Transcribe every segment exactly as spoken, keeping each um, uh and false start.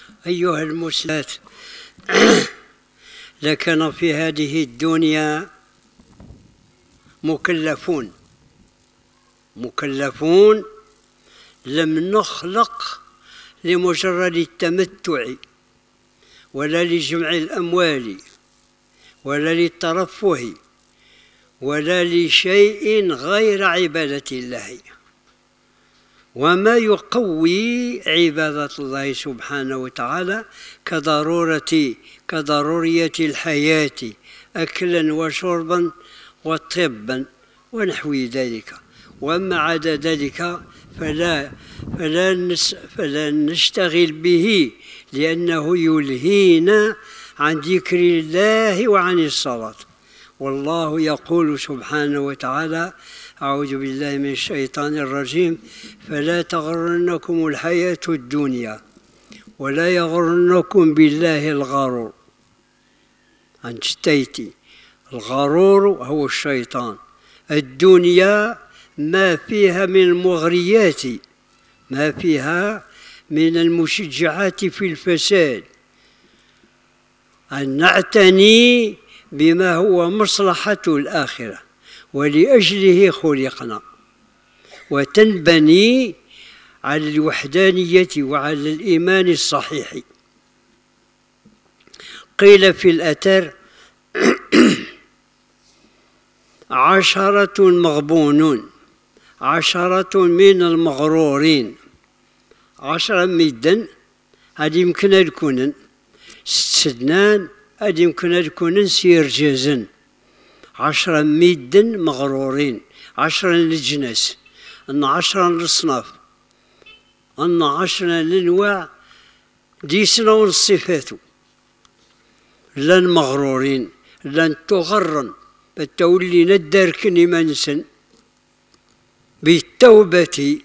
أيها المسلمات، لكن في هذه الدنيا مكلفون مكلفون لم نخلق لمجرد التمتع ولا لجمع الأموال ولا للترفه ولا لشيء غير عبادة الله. وما يقوي عبادة الله سبحانه وتعالى كضرورة كضرورية الحياة أكلا وشربا وطبا ونحو ذلك. وما عدا ذلك فلا, فلا, فلا نشتغل به، لأنه يلهينا عن ذكر الله وعن الصلاة. والله يقول سبحانه وتعالى: أعوذ بالله من الشيطان الرجيم: فلا تغرنكم الحياة الدنيا ولا يغرنكم بالله الغرور. أنشتيتي الغرور هو الشيطان. الدنيا ما فيها من المغريات، ما فيها من المشجعات في الفساد. أن نعتني بما هو مصلحة الآخرة ولأجله خلقنا، وتنبني على الوحدانية وعلى الإيمان الصحيح. قيل في الأثر: عشرة مغبونون، عشرة من المغرورين. عشرة ميدن هذه يمكن يكونن سدنان، هذه يمكن يكونن سيرجزن. عشرة ميدن مغرورين، عشرة للجنس، أن عشرة للصناف، أن عشرة للأنواع ديسنا والصفات. لن مغرورين، لن تغرن بالتولي ندرك منسن بالتوبة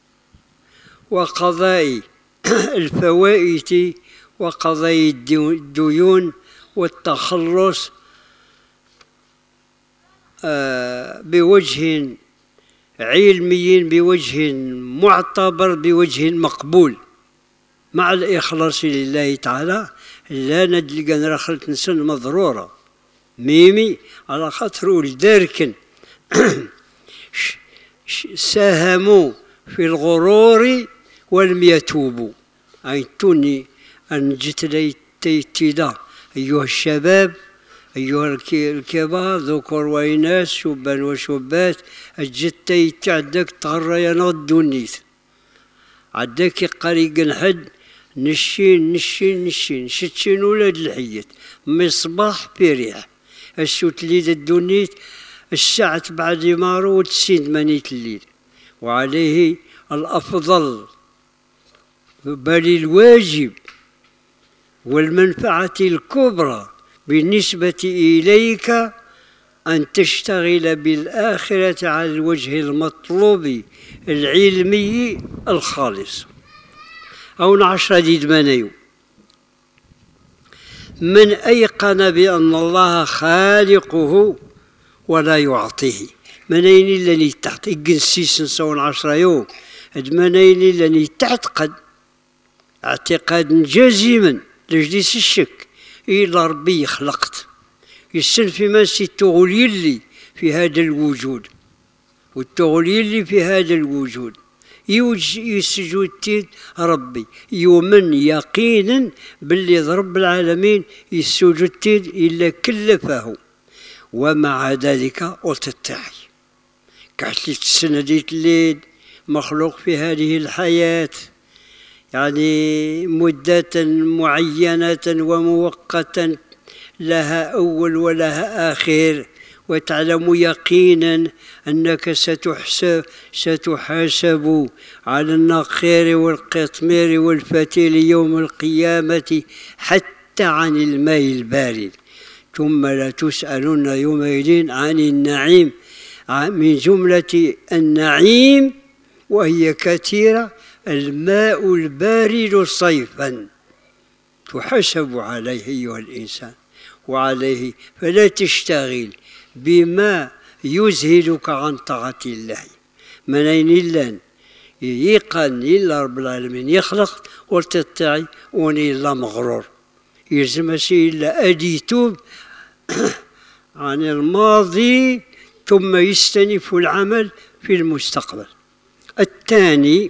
وقضاء الفوائد وقضاء الديون والتخلص بوجه علمي، بوجه معتبر، بوجه مقبول، مع الإخلاص لله تعالى. لا ندلق نرخلت نسن مضرورة ميمي على خاطر ولداركن ساهموا في الغرور ولم يتوبوا. أي توني أن جت لي تيدا أيها الشباب، أيها الكبار، ذكر وإناث، شبان وشبات، الجتي تعدك تغرينا الدنيت عدك قريق الحد نشين نشين نشين شتشين ولاد الحيات مصباح بريح السوت ليد الدنيت الساعة بعد مارو وتسين منيت الليل. وعليه الأفضل بل الواجب والمنفعة الكبرى بالنسبة إليك أن تشتغل بالآخرة على الوجه المطلوب العلمي الخالص. أو نعشر ديد منيو من أيقن بأن الله خالقه ولا يعطيه. منين اللي تحت إجنسيس نسون عشرة يوم منين اللي تعتقد اعتقاد جازما لجديس الشك إلا ربي خلقت يسن في ماسي التغليل لي في هذا الوجود، والتغليل لي في هذا الوجود يسجد تيد ربي يؤمن يقينا باللي رب العالمين يسجد تيد إلا كلفه. ومع ذلك قلت التاعي قالت لي تسنديت الليل مخلوق في هذه الحياة، يعني مدة معينة ومؤقتا لها أول ولها آخر. وتعلم يقينا أنك ستحسب ستحاسب على النقير والقطمير والفتيل يوم القيامة حتى عن الماء البارد. ثم لا تسألن يومئذ عن النعيم، من جملة النعيم وهي كثيرة الماء البارد صيفا تحاسب عليه أيها الإنسان. وعليه فلا تشتغل بما يزهدك عن طاعة الله. منين لن يقان إلا رب العالمين يخلق وتتعي وني إلا مغرور يلزم شيء إلا أديتوب عن الماضي ثم يستنف العمل في المستقبل. الثاني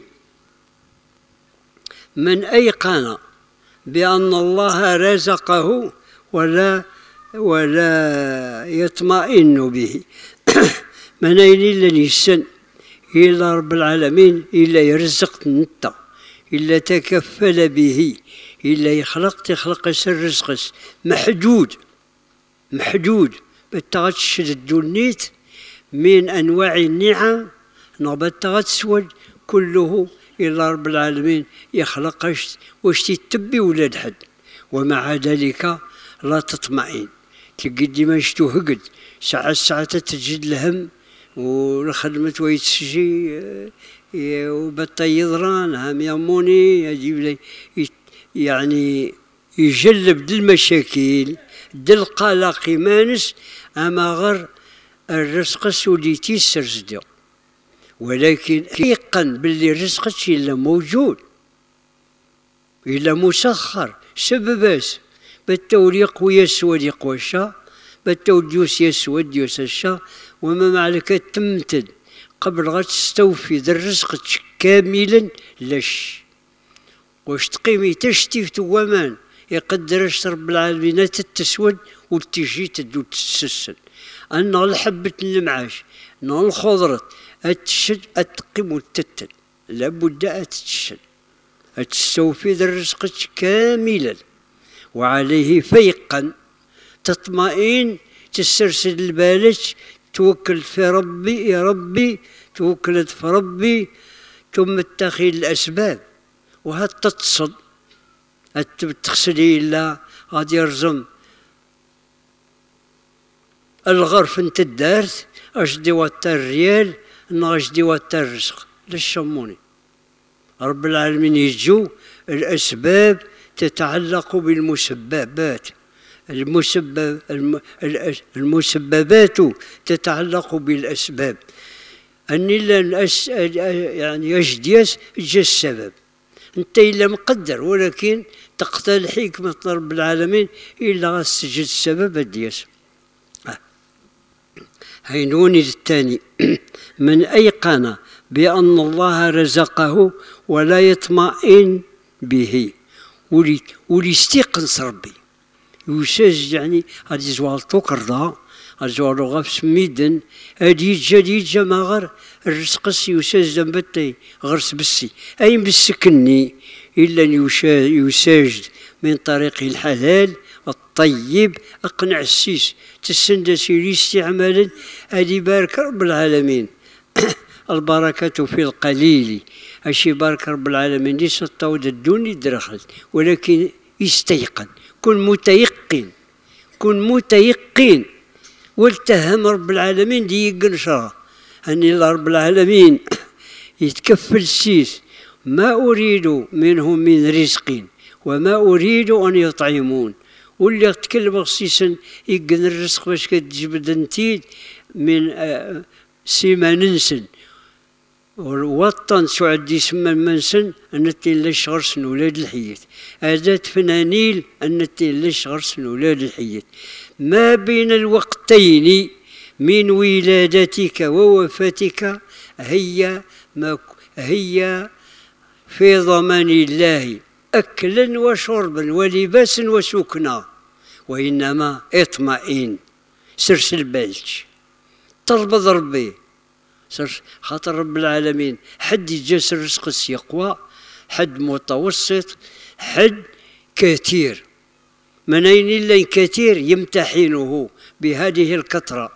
من أيقن بأن الله رزقه ولا ولا يطمئن به من أين إلا يسن إلا رب العالمين إلا يرزق نتا إلا تكفل به إلا يخلق تخلق الرزق محدود محدود بتغتشد النيت من أنواع النعم نبتغتسود كله إلا رب العالمين يخلقش واش تتبي ولاد حد ومع ذلك لا تطمئن تقدي ما شتو هقد ساعة ساعة تجد الهم والخدمة ويتسجي وبطا يضران هم يموني يجيب لي يعني يجلب دل المشاكل دل قلق مانس أما غير الرزق سوليتي سرزدو ولكن يقن باللي الرزق إلا موجود إلا مسخر سبباس بالتوليق ويسود يقوشا بالتوديوس يسود يسشا وما معلك تمتد قبل غا تستوفي ذا الرزق كاملا لش واش تقيمي تشتيفت ومان يقدرش رب العالمين تتسود وتجي تدو تتسسل أن الحبة المعاش أن الخضرة أتشد أتقيم وتتل لابد أتشد أتستوفي ذا الرزق كاملا وعليه فيقا تطمئن تسترسل البالج توكل في ربي يا ربي توكلت في ربي ثم اتخذ الأسباب وهاد تتصد تغسلي إلا غادي يرزم الغرف انت الدارت أجدي واتر الريال نغجدي واتر الرزق للشموني رب العالمين يجو الأسباب تتعلق بالمسببات المسبب المسببات تتعلق بالأسباب أني لا يعني يجديس جا السبب أنت إلا مقدر ولكن تقتل حكمة رب العالمين إلا غتسجد السبب دياس. هينوني الثاني من أيقن بأن الله رزقه ولا يطمئن به ولي ولي يستيقن ربي يساج يعني هادي زوال توكردا هادي زوال غاف سميدن هادي يجا يجا ما غير الرزق يساج زنبتي غرس بسي أي مسكني إلا يساجد من طريق الحلال الطيب أقنع السيس تسندسي لاستعمالا هادي بارك رب العالمين البركة في القليل أشي بارك رب العالمين ليس الطود الدوني درخل ولكن يستيقن كن متيقن كن متيقن والتهم رب العالمين دي يقنشرها أني رب العالمين يتكفل السيس ما أريد منهم من رزق وما أريد أن يطعمون واللي يتكلم خصيصا يقن الرزق باش كتجبد انتيد من آه سيما ننسن والوطن سعد يسمى المنسن أنتي ليش غرسن ولاد الحيات أداة فنانيل أنتي ليش غرسن ولاد الحيات ما بين الوقتين من ولادتك ووفاتك هي ما هي في ضمان الله أكلا وشربا ولباسا وسكنا وإنما اطمئن سرسل بالج تربض ربي سر خاطر رب العالمين حد يجاس الرزق يقوى حد متوسط حد كثير من أين إلا كثير يمتحنه بهذه الكثرة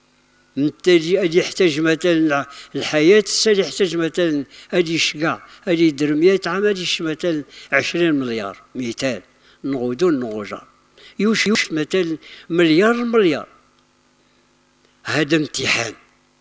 أدي يحتاج مثلا الحياة السال يحتاج مثلا أدي شقع أدي درميات عام أدي مثلا عشرين مليار مثال نغودو نغوجار يوش يوش مثلا مليار مليار هذا امتحان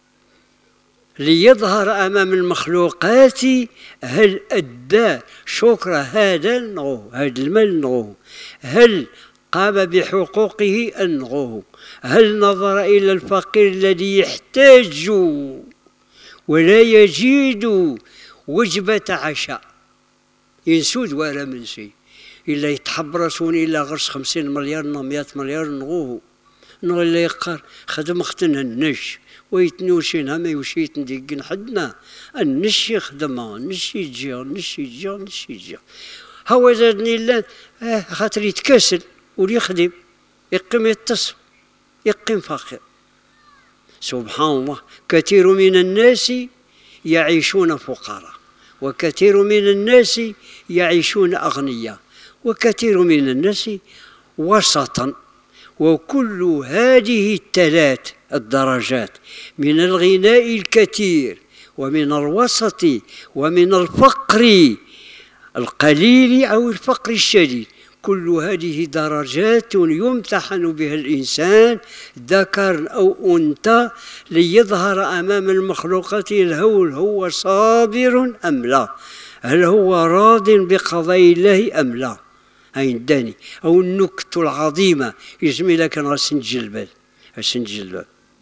ليظهر أمام المخلوقات هل أدى شكر هذا النغو هذا المال نغوه هل قام بحقوقه النغوه هل نظر إلى الفقير الذي يحتاج ولا يجد وجبة عشاء ينسود ولا من شيء إلا يتحبرسون إلا غرس خمسين مليار نو مئة مليار نغوه نو إلا يقار خدم ختنا النش ويتنوشين هما يوشيت نديقن حدنا النش يخدمها النش يجي النش يجي النش يجي هو زادني الله آه خاطر يتكاسل ويخدم يقيم يتصل يقيم فقير. سبحان الله، كثير من الناس يعيشون فقراء، وكثير من الناس يعيشون أغنياء، وكثير من الناس وسطا. وكل هذه الثلاث الدرجات من الغناء الكثير ومن الوسط ومن الفقر القليل أو الفقر الشديد، كل هذه درجات يمتحن بها الإنسان ذكر أو أنثى ليظهر أمام المخلوقات هل هو صابر أم لا، هل هو راض بقضاء الله أم لا. هينداني أو النكتة العظيمة يجمي لك غسنجلبال غسنجلبال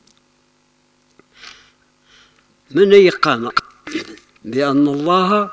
من أيقان بأن الله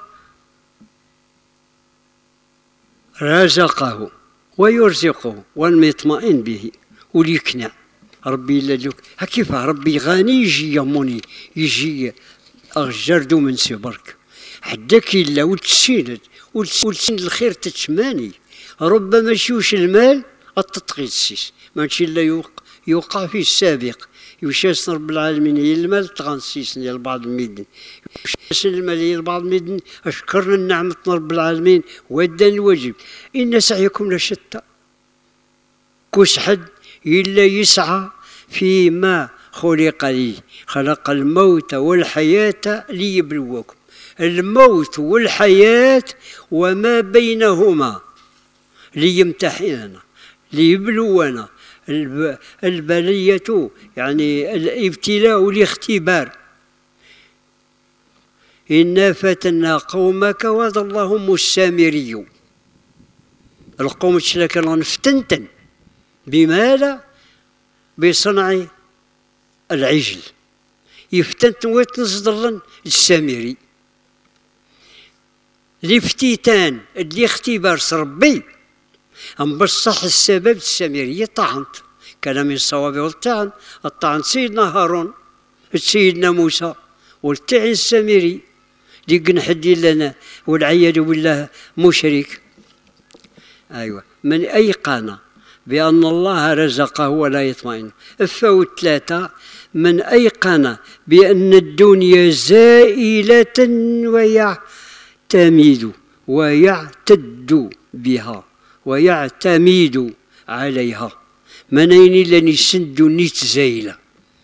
رزقه ويرزقه والمطمئن به وليقنع ربي إلا لك كيف ربي غني يجي يموني يجي أغجردو من سبرك حداك إلا وتسيند وتسيند الخير تتماني ربما شوش المال التطغي السيس ماشي إلا يوقع في السابق يوشاس رب العالمين هي المال تغنسيس ديال بعض الميدن يوشاس المال هي بعض الميدن أشكرنا النعمة رب العالمين وأدى الواجب إن سعيكم لشتى كوس حد إلا يسعى فيما خلق لي خلق الموت والحياة ليبلوكم الموت والحياة وما بينهما ليمتحننا ليبلونا البلية يعني الابتلاء والاختبار. إنا فتنا قومك وظلهم السامري القوم تشلك نفتنتن بماذا؟ بصنع العجل يفتنتن ويتنصدرن السامري الافتتان اللي اختبار ربي أم بصح السبب السامرية طعنت كلام الصواب والطعن الطعن سيدنا هارون سيدنا موسى والطعن السامري اللي قنحدي لنا والعياذ بالله مشرك. أيوة من أيقن بأن الله رزقه ولا يطمئن. الفوت ثلاثة من أيقن بأن الدنيا زائلة ويعتمد ويعتد بها ويعتمد عليها منين لن سند نيت زايلة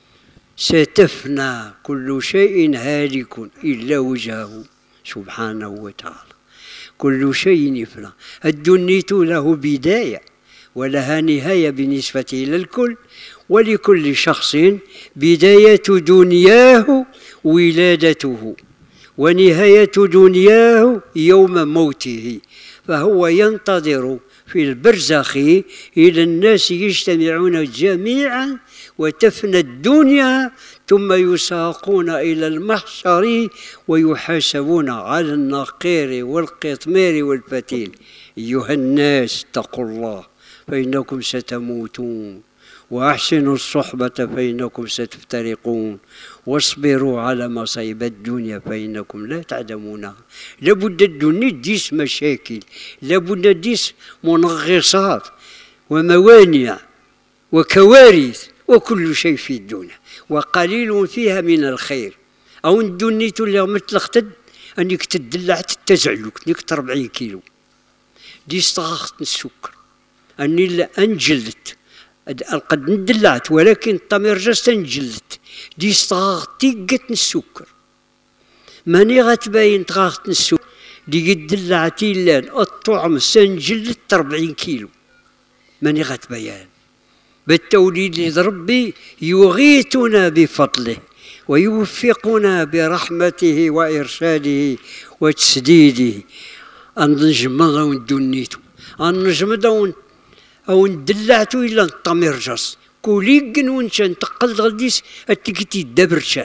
ستفنى كل شيء هالك إلا وجهه سبحانه وتعالى كل شيء يفنى. الدنيا له بداية ولها نهاية بالنسبة إلى الكل ولكل شخص بداية دنياه ولادته ونهاية دنياه يوم موته فهو ينتظر في البرزخ إلى الناس يجتمعون جميعا وتفنى الدنيا ثم يساقون إلى المحشر ويحاسبون على النقير والقطمير والفتيل. أيها الناس اتقوا الله فإنكم ستموتون وأحسنوا الصحبة فإنكم ستفترقون واصبروا على مصائب الدنيا فإنكم لا تعلمونها. لابد الدنيا ديس مشاكل لابد ديس منغصات وموانع وكوارث وكل شيء في الدنيا وقليل فيها من الخير. أو الدنيا تولي مثل اختد أنك تدلع تتزعلك نيك أربعين كيلو ديس طاخت السكر أني أنجلت قد ندلعت ولكن الطميرجة انجلت دي صاغتي قت السكر ماني غتباين تغاغت السكر دي قد دلعتي لان الطعم سنجلت أربعين كيلو ماني غتباين بالتوليد لربي يغيثنا بفضله ويوفقنا برحمته وإرشاده وتسديده أن نجمض دنيتو أن نجمض أو ندلعتو إلا الطمير جاس كوليقن ونشان تقل غديس أتكتي دبرشان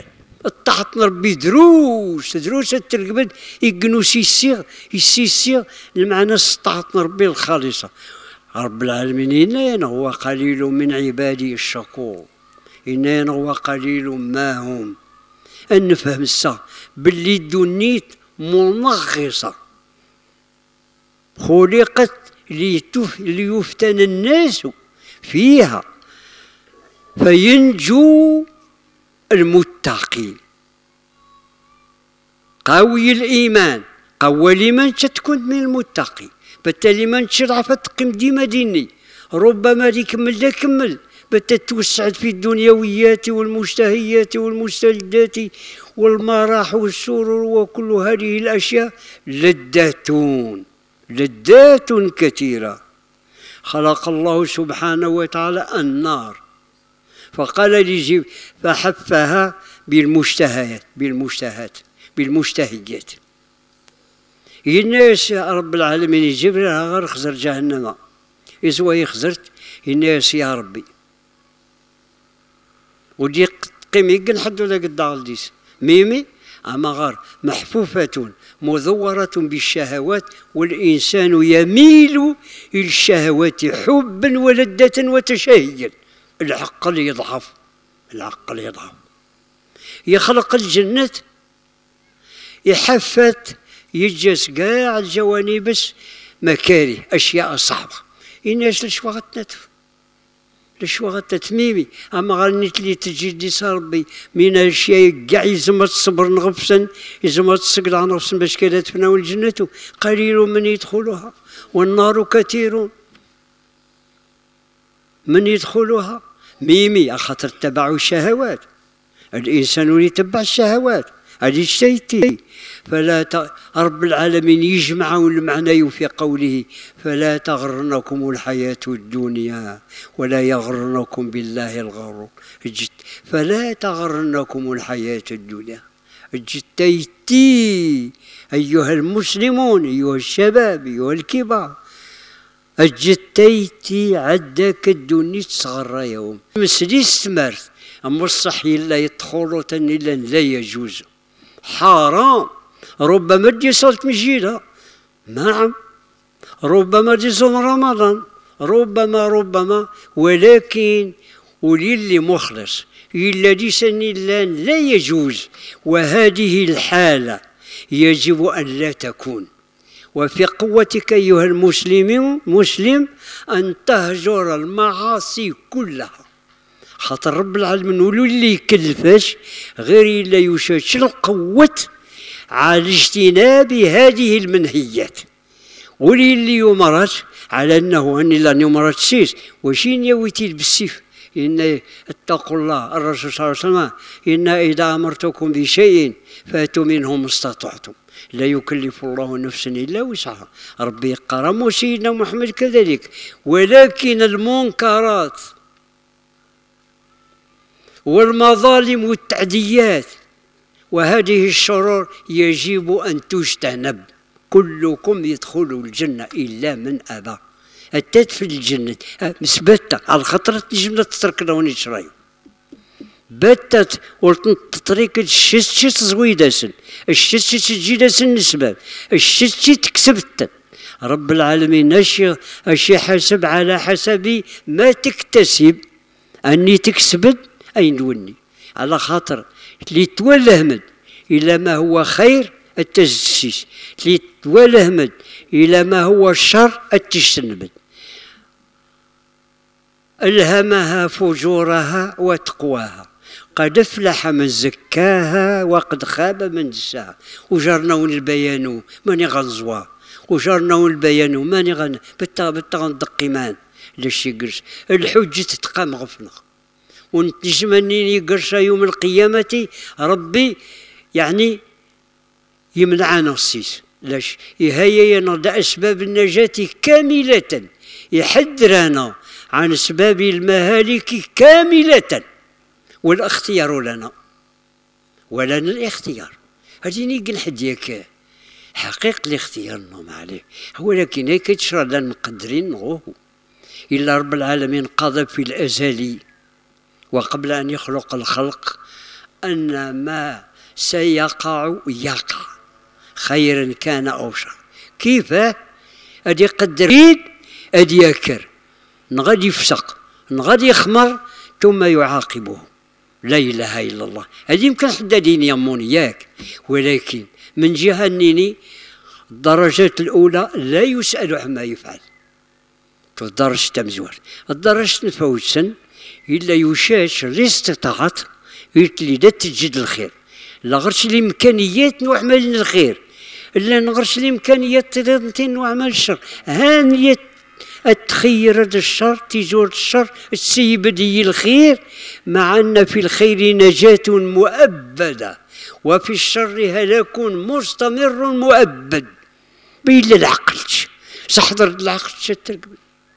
الطاعة ربي دروس دروس ترقبت يقنوس يسيغ يسيغ المعنى طاعة ربي الخالصة. رب العالمين إننا هو قليل من عبادي الشكور، إننا هو قليل ما هم. أن نفهم السا باللي دنيت منغصة خلقت ليفتن الناس فيها فينجو المتقين. قوي الإيمان قوي الإيمان تكون من المتقي، بالتالي ما نشرع فتقيم ديما ديني، ربما يكمل لا كمل بتتوسعد في الدنيويات والمشتهيات والمستلذات والمراح والسرور وكل هذه الأشياء لذات لذات كثيرة. خلق الله سبحانه وتعالى النار فقال لجيب فحفها بالمشتهيات بالمشتهات بالمشتهيات. الناس رب العالمين يجيب لها غير خزر جهنم إزوا يخزرت الناس يا ربي ودي قيم يقن حد ولا قد غلديس ميمي أما غار محفوفة مذورة بالشهوات والإنسان يميل إلى الشهوات حبا ولذة وتشهيا. العقل يضعف العقل يضعف يخلق الجنة يحفت يجلس كاع الجوانب بس مكاره أشياء صعبة. الناس لشوا غتنتف لشوا غتتميمي أما غنيت لي تجي دي ربي من الأشياء كاع يزم تصبر نغفسا يزم تسقط عن نفسا باش كذا تفناو الجنة قليل من يدخلها والنار كثير من يدخلها. ميمي خاطر تبعوا الشهوات الإنسان يتبع الشهوات هذه الشيء. فلا ت... رب العالمين يجمعون المعنى في قوله فلا تغرنكم الحياة الدنيا ولا يغرنكم بالله الغرور. فلا تغرنكم الحياة الدنيا اجتيتي أيها المسلمون أيها الشباب أيها الكبار اجتيتي عدك الدنيا تصغر يوم مسلي استمرت أما الصحي لا يدخلوا إلا لا يجوز حرام. ربما دي صلت مجيلة نعم ربما دي صوم رمضان ربما ربما ولكن وللي مخلص الذي سن الله لا يجوز. وهذه الحالة يجب أن لا تكون. وفي قوتك أيها المسلم مسلم أن تهجر المعاصي كلها خاطر رب العالمين ولو اللي يكلفش غير إلا يشاش القوة على اجتناب هذه المنهيات. ولي اللي يمرت على أنه أني لن يمرت سيس وشين يويتي بالسيف إن اتقوا الله. الرسول صلى الله عليه وسلم إن إذا أمرتكم بشيء فأتوا منه ما استطعتم لا يكلف الله نفسا إلا وسعها. ربي قرم وسيدنا محمد كذلك. ولكن المنكرات والمظالم والتعديات وهذه الشرور يجب أن تجتنب. كلكم يدخل الجنة إلا من أبى. أتت في الجنة مثبتة على خطرة الجنة تتركنا ونشري بتت والطريق الشت شت زويدة سن الشت شت تجي سن نسباب الشت شت كسبت. رب العالمين أشي أشي حسب على حسب ما تكتسب أني تكسبت أي نوني على خاطر اللي تولى همد إلى ما هو خير التجسيس اللي تولى همد إلى ما هو الشر التجتنب. ألهمها فجورها وتقواها قد افلح من زكاها وقد خاب من دساها. وجرناون البيان ماني غنزوا وجرناون البيان ماني غن بتا بتا غندقي مان لاش يقرش الحجة تتقام غفنا ونتجمني يقرش يوم القيامة ربي يعني يمنعنا السيس لاش يهيا ينضع أسباب النجاة كاملة يحذرنا عن أسباب المهالك كاملة والاختيار لنا ولنا الاختيار. هذه نيقل حد ياك حقيقة الاختيار نوم عليه ولكن هيك تشرى لنا مقدرين نغوه إلا رب العالمين قضى في الأزلي وقبل أن يخلق الخلق أن ما سيقع يقع خيرا كان أو شر. كيف؟ أدي يقدر يد أدي يكر نغادي يفسق نغادي يخمر ثم يعاقبه. لا إله إلا الله. هذه يمكن حدادين يمون ياك، ولكن من جهة أنني الدرجات الأولى لا يسأل عما يفعل. الدرجة تمزور الدرجة نفوتسن إلا يشاش اللي استطاعت يتلي دا تجد الخير، لا غرش الإمكانيات نعمل الخير، إلا نغرش الإمكانيات تنتين نعمل الشر. هانية التخير هذا الشر تيزور الشر السيب دي الخير، مع أن في الخير نجاة مؤبدة وفي الشر هلاك مستمر مؤبد. بإلا العقل سحضر العقل تركب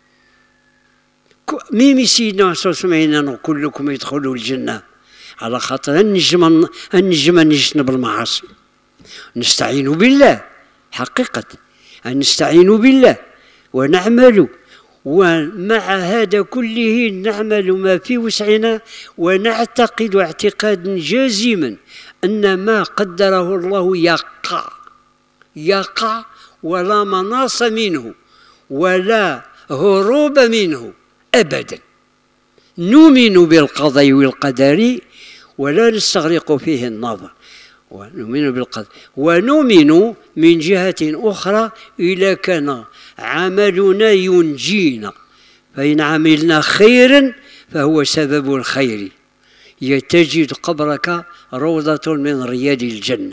ميمي سيدنا صلى الله عليه وسلم كلكم يدخلوا الجنة على خاطر النجم النجم نجتنب المعاصي. نستعين بالله حقيقة، نستعين بالله ونعمل، ومع هذا كله نعمل ما في وسعنا، ونعتقد اعتقادا جازما أن ما قدره الله يقع يقع ولا مناص منه ولا هروب منه أبدا. نؤمن بالقضاء والقدر ولا نستغرق فيه النظر، ونؤمن بالقدر ونؤمن من جهة أخرى إذا كان عملنا ينجينا، فإن عملنا خيرا فهو سبب الخير، يتجد قبرك روضة من رياض الجنة.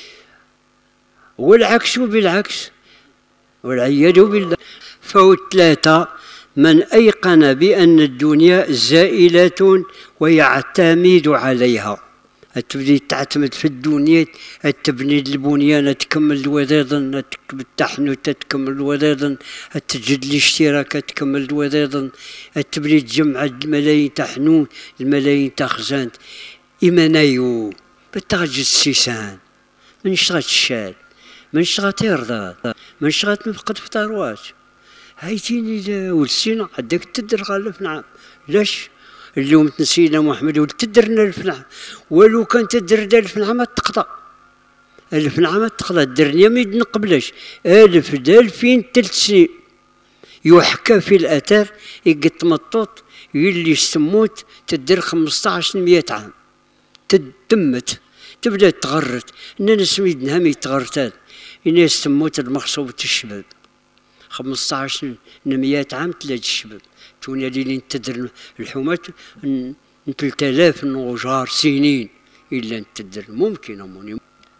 والعكس بالعكس والعياذ بالله. فثلاثة من أيقن بأن الدنيا زائلة ويعتمد عليها، تبدي تعتمد في الدنيا، تبني البنيان، تكمل الوذاذن، التحنوت تكمل الوذاذن، تجد الاشتراك تكمل الوذاذن، تبني تجمع الملايين تحنون الملايين تخزان إيمانيو بتغجد السيسان من شغات الشاد من شغات يرضى من شغات مفقد في ثروات. هايتيني ولسينا عندك تدر غالف نعم. لاش اليوم تنسينا محمد ولتدرنا ألف نعم، ولو كان تدر ألف نعم تقضى ألف نعم تقضى. الدرنيا ما يدنقبلاش ألف دا ألفين ثلاث سنين. يحكى في الأثر يقط مطوط يلي سموت تدر خمسطاش مية عام تمت تبدا تغرت. إننا سميدنا هم يتغرتات إننا سموت المخصوبة الشباب خمسطاش مية عام ثلاث الشباب تونا اللي نتدر الحومات ثلاثة آلاف نوجار سنين إلا نتدر ممكن أموني.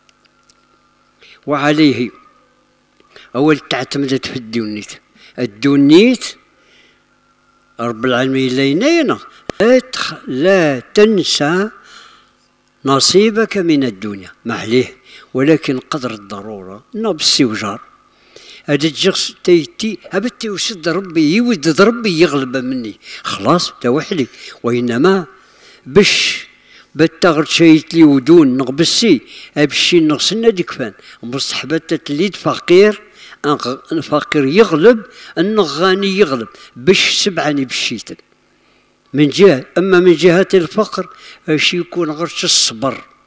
وعليه أول تعتمدت في الدونيت الدونيت رب العالمين لينينا لا تنسى نصيبك من الدنيا معليه، ولكن قدر الضرورة نبسي وجار هذا الجغس تيتي هبتي وسد ربي يودد ربي يغلب مني خلاص توحلي. وإنما بش بتغرد شيت لي ودون نغبسي أبشي نغسلنا ديكفان مصحبات تليد فقير فقير يغلب النغاني يغلب بش سبعني بشيتن من جهة. أما من جهة الفقر اش يكون غرش الصبر